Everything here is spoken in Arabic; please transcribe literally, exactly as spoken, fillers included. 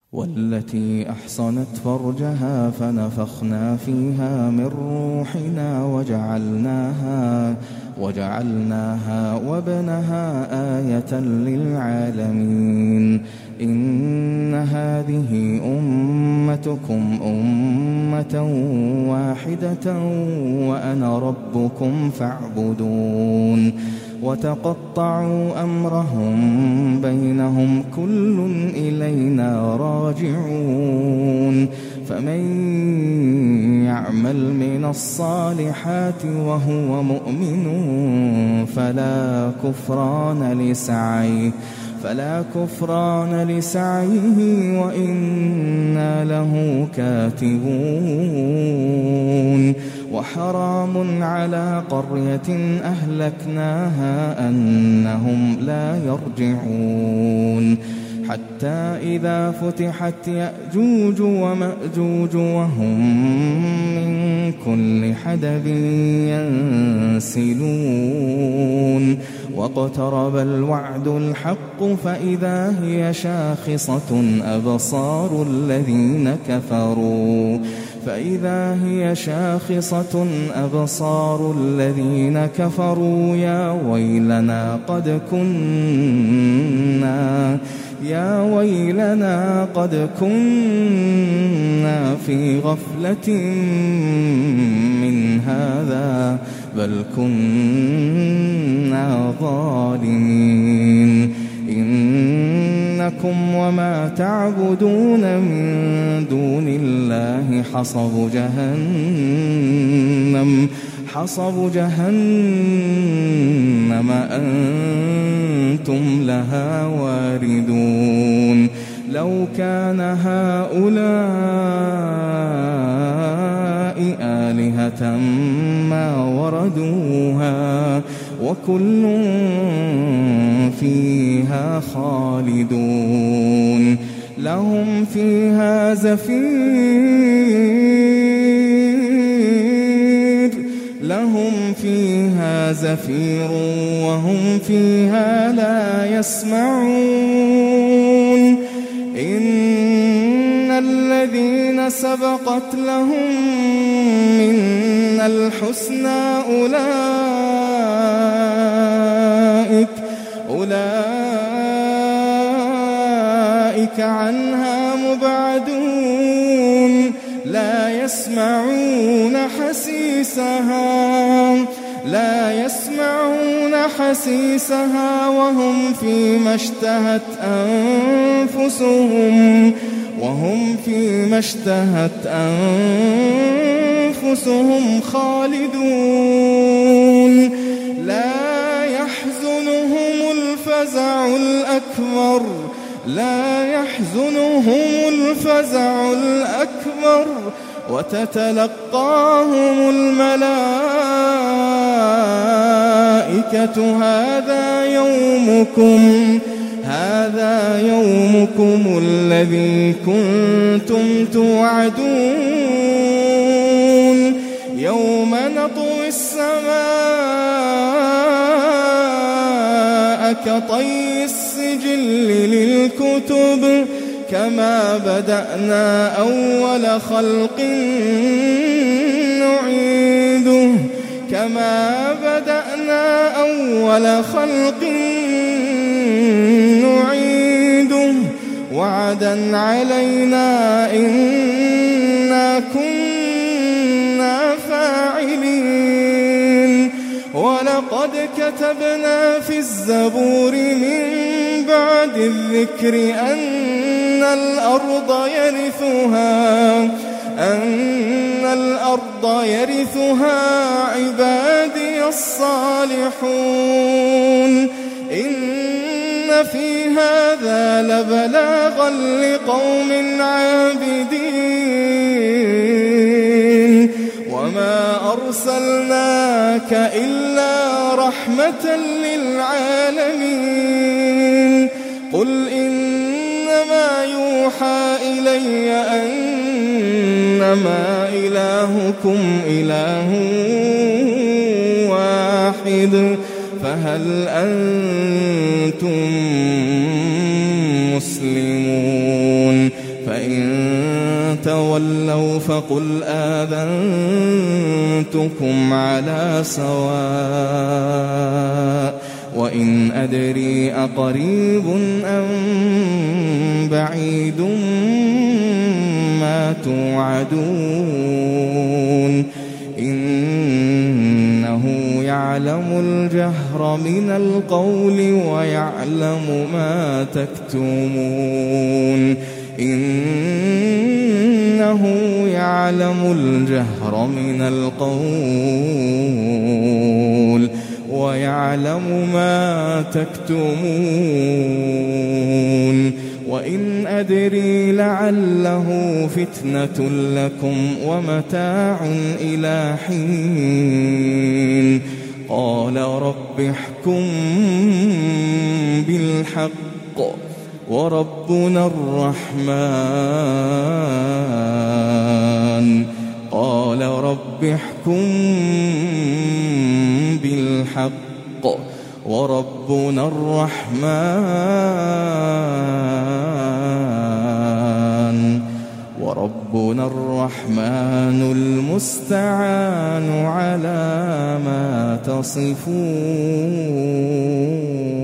والتي أحصنت فرجها فنفخنا فيها من روحنا وجعلناها وجعلناها وابنها آية للعالمين. إن هذه أمتكم أمة واحدة وأنا ربكم فاعبدون. وتقطعوا أمرهم بينهم كل إلينا راجعون. فمن يعمل من الصالحات وهو مؤمن فلا كفران لسعيه فلا كفران لسعيه وإنا له كاتبون. وحرام على قرية أهلكناها أنهم لا يرجعون. حتى إذا فتحت يأجوج ومأجوج وهم من كل حدب ينسلون. واقترب الوعد الحق فإذا هي شاخصة أبصار الذين كفروا فإذا هي شاخصة أبصار الذين كفروا يا ويلنا قد كنا يا ويلنا قد كنا في غفلة من هذا بل كنا ظالمين. إنكم وما تعبدون من دون الله حصب جهنم حصب جهنم أنتم لها واردون. لو كان هؤلاء آلهة ما وردوها وكل فيها خالدون. لهم فيها زفير لهم فيها زفير وهم فيها لا يسمعون. إن الذين سبقت لهم منا الحسنى أولئك أولئك عنها مبعدون. لا يسمعون حسيسها لا يسمعون حسيسها وهم فيما اشتهت أنفسهم وهم فيما اشتهت أنفسهم خالدون. لا يحزنهم الفزع الأكبر لا يحزنهم الفزع الأكبر وتتلقاهم الملائكة هذا يومكم هذا يومكم الذي كنتم توعدون. يوم نطوي السماء كطي السجل للكتب كما بدأنا أول خلق نعيده كما بدأنا أول خلق نعيده وعدا علينا إنا كنا فاعلين. ولقد كتبنا في الزبور من بعد الذكر أن الأرض يرثها أن الأرض يرثها عبادي الصالحون. إن في هذا لبلاغا لقوم عابدين. وما أرسلناك إلا رحمة للعالمين. قل إنما يوحى إلي أنما إلهكم إله واحد فهل أنتم مسلمون فإن تولوا فقل آذنتكم على سواء وإن أدري أقريب أم بعيد ما توعدون إنه يعلم الجهر من القول ويعلم ما تكتمون إنه يعلم الجهر من القول ويعلم ما تكتمون وإن أدري لعله فتنة لكم ومتاع إلى حين قال رب احكم بالحق وربنا الرحمن قال رب احكم بالحق وربنا الرحمن وربنا الرحمن المستعان على ما تصفون.